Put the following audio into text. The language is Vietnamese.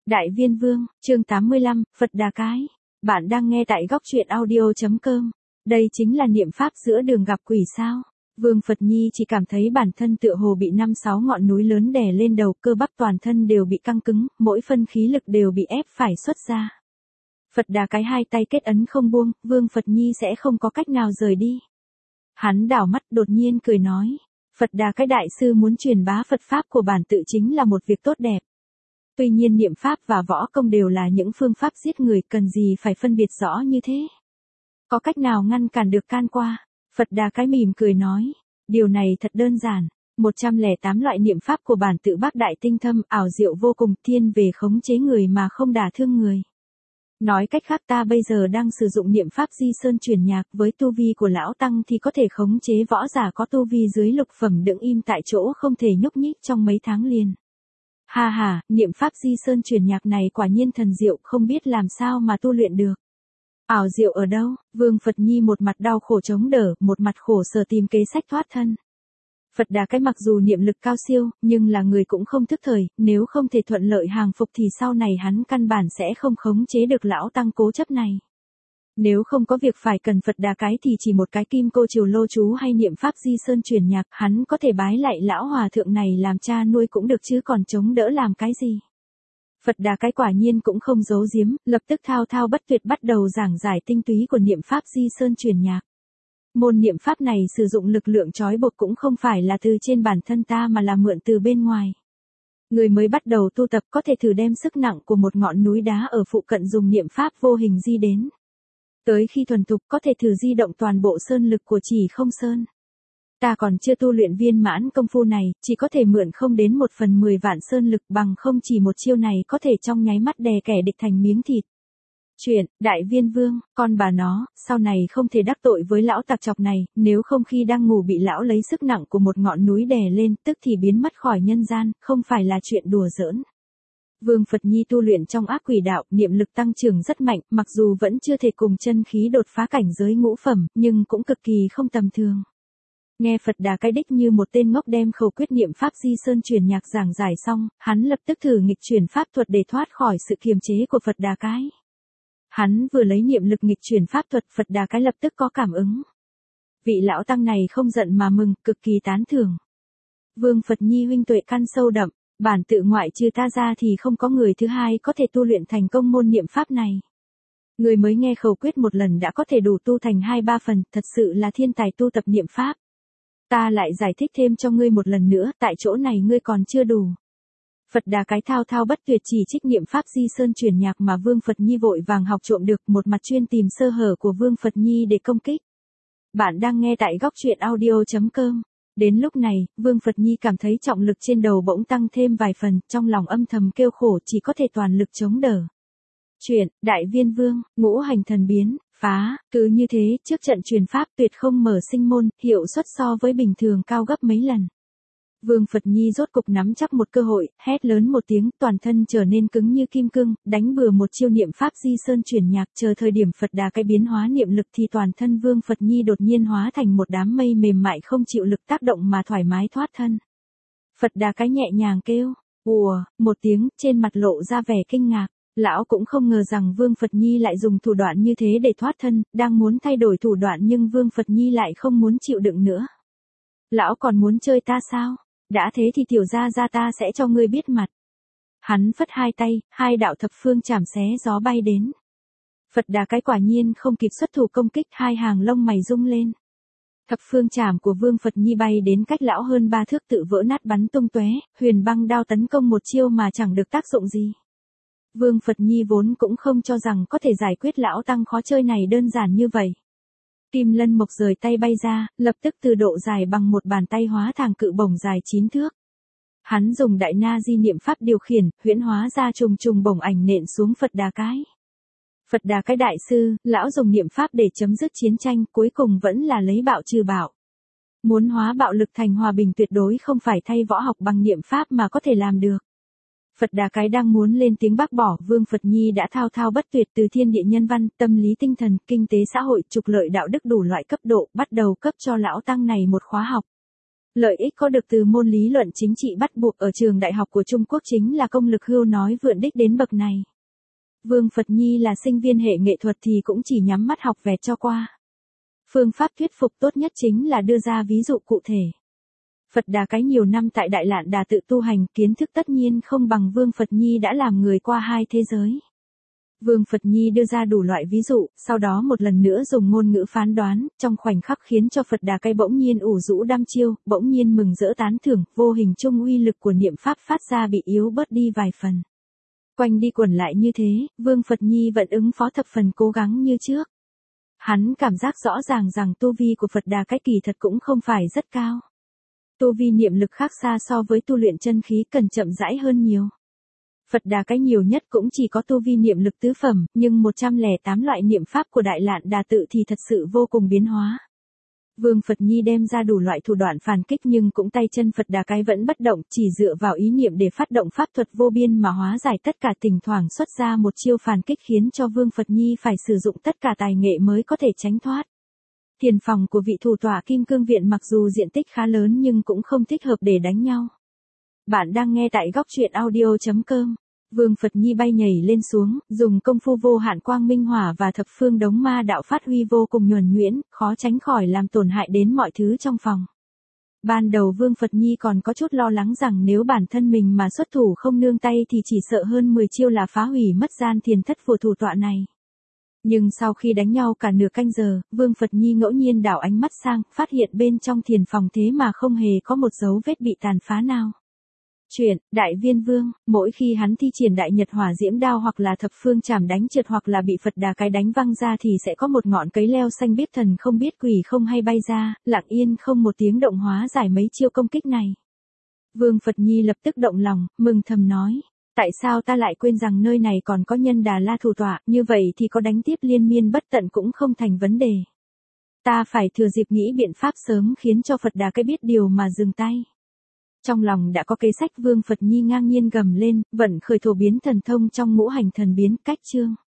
Đại Viên Vương, chương 85, Phật Đà Cái. Bạn đang nghe tại góc truyện audio.com. Đây chính là niệm pháp giữa đường gặp quỷ sao? Vương Phật Nhi chỉ cảm thấy bản thân tựa hồ bị 5-6 ngọn núi lớn đè lên đầu, cơ bắp toàn thân đều bị căng cứng, mỗi phân khí lực đều bị ép phải xuất ra. Phật Đà Cái hai tay kết ấn không buông, Vương Phật Nhi sẽ không có cách nào rời đi. Hắn đảo mắt đột nhiên cười nói, Phật Đà Cái đại sư muốn truyền bá Phật Pháp của bản tự chính là một việc tốt đẹp. Tuy nhiên niệm pháp và võ công đều là những phương pháp giết người, cần gì phải phân biệt rõ như thế? Có cách nào ngăn cản được can qua? Phật Đà Cái mỉm cười nói, điều này thật đơn giản. 108 loại niệm pháp của bản tự bác đại tinh thâm, ảo diệu vô cùng, thiên về khống chế người mà không đả thương người. Nói cách khác, ta bây giờ đang sử dụng niệm pháp Di Sơn truyền nhạc, với tu vi của lão tăng thì có thể khống chế võ giả có tu vi dưới lục phẩm đứng im tại chỗ không thể nhúc nhích trong mấy tháng liền. Ha ha, niệm pháp Di Sơn truyền nhạc này quả nhiên thần diệu, không biết làm sao mà tu luyện được. Ảo diệu ở đâu? Vương Phật Nhi một mặt đau khổ chống đỡ, một mặt khổ sở tìm kế sách thoát thân. Phật Đà Cái mặc dù niệm lực cao siêu, nhưng là người cũng không thức thời, nếu không thể thuận lợi hàng phục thì sau này hắn căn bản sẽ không khống chế được lão tăng cố chấp này. Nếu không có việc phải cần Phật Đà Cái thì chỉ một cái kim cô triều lô chú hay niệm pháp Di Sơn truyền nhạc, hắn có thể bái lại lão hòa thượng này làm cha nuôi cũng được chứ còn chống đỡ làm cái gì. Phật Đà Cái quả nhiên cũng không giấu giếm, lập tức thao thao bất tuyệt bắt đầu giảng giải tinh túy của niệm pháp Di Sơn truyền nhạc. Môn niệm pháp này sử dụng lực lượng trói buộc cũng không phải là từ trên bản thân ta mà là mượn từ bên ngoài. Người mới bắt đầu tu tập có thể thử đem sức nặng của một ngọn núi đá ở phụ cận dùng niệm pháp vô hình di đến. Tới khi thuần thục có thể thử di động toàn bộ sơn lực của Chỉ Không Sơn. Ta còn chưa tu luyện viên mãn công phu này, chỉ có thể mượn không đến 1/10 vạn sơn lực, bằng không chỉ một chiêu này có thể trong nháy mắt đè kẻ địch thành miếng thịt. Chuyện, Đại Viên Vương, con bà nó, sau này không thể đắc tội với lão tặc chọc này, nếu không khi đang ngủ bị lão lấy sức nặng của một ngọn núi đè lên, tức thì biến mất khỏi nhân gian, không phải là chuyện đùa giỡn. Vương Phật Nhi tu luyện trong ác quỷ đạo, niệm lực tăng trưởng rất mạnh, mặc dù vẫn chưa thể cùng chân khí đột phá cảnh giới ngũ phẩm, nhưng cũng cực kỳ không tầm thường. Nghe Phật Đà Cái đích như một tên ngốc đem khẩu quyết niệm pháp Di Sơn truyền nhạc giảng giải xong, hắn lập tức thử nghịch chuyển pháp thuật để thoát khỏi sự kiềm chế của Phật Đà Cái. Hắn vừa lấy niệm lực nghịch chuyển pháp thuật, Phật Đà Cái lập tức có cảm ứng. Vị lão tăng này không giận mà mừng, cực kỳ tán thưởng. Vương Phật Nhi huynh tuệ căn sâu đậm, bản tự ngoại trừ ta ra thì không có người thứ hai có thể tu luyện thành công môn niệm pháp này. Người mới nghe khẩu quyết một lần đã có thể đủ tu thành 2-3 phần, thật sự là thiên tài tu tập niệm pháp. Ta lại giải thích thêm cho ngươi một lần nữa, tại chỗ này ngươi còn chưa đủ. Phật Đà Cái thao thao bất tuyệt chỉ trích niệm pháp Di Sơn truyền nhạc mà Vương Phật Nhi vội vàng học trộm được, một mặt chuyên tìm sơ hở của Vương Phật Nhi để công kích. Bạn đang nghe tại góc truyện audio.com. Đến lúc này, Vương Phật Nhi cảm thấy trọng lực trên đầu bỗng tăng thêm vài phần, trong lòng âm thầm kêu khổ chỉ có thể toàn lực chống đỡ. Chuyện, Đại Viên Vương, ngũ hành thần biến, phá, cứ như thế, trước trận truyền pháp tuyệt không mở sinh môn, hiệu suất so với bình thường cao gấp mấy lần. Vương Phật Nhi rốt cục nắm chắc một cơ hội, hét lớn một tiếng, toàn thân trở nên cứng như kim cương, đánh bừa một chiêu niệm pháp Di Sơn truyền nhạc, chờ thời điểm Phật Đà Cái biến hóa niệm lực thì toàn thân Vương Phật Nhi đột nhiên hóa thành một đám mây mềm mại không chịu lực tác động mà thoải mái thoát thân. Phật Đà Cái nhẹ nhàng kêu, ùa, một tiếng, trên mặt lộ ra vẻ kinh ngạc. Lão cũng không ngờ rằng Vương Phật Nhi lại dùng thủ đoạn như thế để thoát thân, đang muốn thay đổi thủ đoạn nhưng Vương Phật Nhi lại không muốn chịu đựng nữa. Lão còn muốn chơi ta sao? Đã thế thì tiểu gia gia ta sẽ cho ngươi biết mặt. Hắn phất hai tay, hai đạo thập phương chảm xé gió bay đến. Phật Đà Cái quả nhiên không kịp xuất thủ công kích, hai hàng lông mày rung lên. Thập phương chảm của Vương Phật Nhi bay đến cách lão hơn 3 thước tự vỡ nát bắn tung tóe, huyền băng đao tấn công một chiêu mà chẳng được tác dụng gì. Vương Phật Nhi vốn cũng không cho rằng có thể giải quyết lão tăng khó chơi này đơn giản như vậy. Kim Lân Mộc rời tay bay ra, lập tức từ độ dài bằng một bàn tay hóa thành cự bổng dài 9 thước. Hắn dùng đại na di niệm pháp điều khiển, huyễn hóa ra trùng trùng bổng ảnh nện xuống Phật Đà Cái. Phật Đà Cái đại sư, lão dùng niệm pháp để chấm dứt chiến tranh, cuối cùng vẫn là lấy bạo trừ bạo. Muốn hóa bạo lực thành hòa bình tuyệt đối không phải thay võ học bằng niệm pháp mà có thể làm được. Phật Đà Cái đang muốn lên tiếng bác bỏ, Vương Phật Nhi đã thao thao bất tuyệt từ thiên địa nhân văn, tâm lý tinh thần, kinh tế xã hội, trục lợi đạo đức đủ loại cấp độ, bắt đầu cấp cho lão tăng này một khóa học. Lợi ích có được từ môn lý luận chính trị bắt buộc ở trường đại học của Trung Quốc chính là công lực hưu nói vượn đích đến bậc này. Vương Phật Nhi là sinh viên hệ nghệ thuật thì cũng chỉ nhắm mắt học vẹt cho qua. Phương pháp thuyết phục tốt nhất chính là đưa ra ví dụ cụ thể. Phật Đà Cái nhiều năm tại Đại Lạn Đà tự tu hành, kiến thức tất nhiên không bằng Vương Phật Nhi đã làm người qua hai thế giới. Vương Phật Nhi đưa ra đủ loại ví dụ, sau đó một lần nữa dùng ngôn ngữ phán đoán, trong khoảnh khắc khiến cho Phật Đà Cái bỗng nhiên ủ rũ đăm chiêu, bỗng nhiên mừng rỡ tán thưởng, vô hình chung uy lực của niệm pháp phát ra bị yếu bớt đi vài phần. Quanh đi quẩn lại như thế, Vương Phật Nhi vẫn ứng phó thập phần cố gắng như trước. Hắn cảm giác rõ ràng rằng tu vi của Phật Đà Cái kỳ thật cũng không phải rất cao. Tu vi niệm lực khác xa so với tu luyện chân khí, cần chậm rãi hơn nhiều. Phật Đà Cái nhiều nhất cũng chỉ có tu vi niệm lực tứ phẩm, nhưng 108 loại niệm pháp của Đại Lạn Đà tự thì thật sự vô cùng biến hóa. Vương Phật Nhi đem ra đủ loại thủ đoạn phản kích nhưng cũng tay chân Phật Đà Cái vẫn bất động, chỉ dựa vào ý niệm để phát động pháp thuật vô biên mà hóa giải tất cả, thỉnh thoảng xuất ra một chiêu phản kích khiến cho Vương Phật Nhi phải sử dụng tất cả tài nghệ mới có thể tránh thoát. Thiền phòng của vị thủ tọa Kim Cương Viện mặc dù diện tích khá lớn nhưng cũng không thích hợp để đánh nhau. Bạn đang nghe tại góc truyện audio.com. Vương Phật Nhi bay nhảy lên xuống, dùng công phu vô hạn quang minh hỏa và thập phương đống ma đạo phát huy vô cùng nhuần nhuyễn, khó tránh khỏi làm tổn hại đến mọi thứ trong phòng. Ban đầu Vương Phật Nhi còn có chút lo lắng rằng nếu bản thân mình mà xuất thủ không nương tay thì chỉ sợ hơn 10 chiêu là phá hủy mất gian thiền thất của thủ tọa này. Nhưng sau khi đánh nhau cả nửa canh giờ, Vương Phật Nhi ngẫu nhiên đảo ánh mắt sang, phát hiện bên trong thiền phòng thế mà không hề có một dấu vết bị tàn phá nào. Chuyện, Đại Viên Vương, mỗi khi hắn thi triển Đại Nhật Hỏa Diễm Đao hoặc là thập phương chảm đánh trượt hoặc là bị Phật Đà Cái đánh văng ra thì sẽ có một ngọn cấy leo xanh biết thần không biết quỷ không hay bay ra, lặng yên không một tiếng động hóa giải mấy chiêu công kích này. Vương Phật Nhi lập tức động lòng, mừng thầm nói, tại sao ta lại quên rằng nơi này còn có Nhân Đà La thủ tọa, như vậy thì có đánh tiếp liên miên bất tận cũng không thành vấn đề. Ta phải thừa dịp nghĩ biện pháp sớm khiến cho Phật Đà Cái biết điều mà dừng tay. Trong lòng đã có kế sách, Vương Phật Nhi ngang nhiên gầm lên, vận khởi thổ biến thần thông trong ngũ hành thần biến cách chương.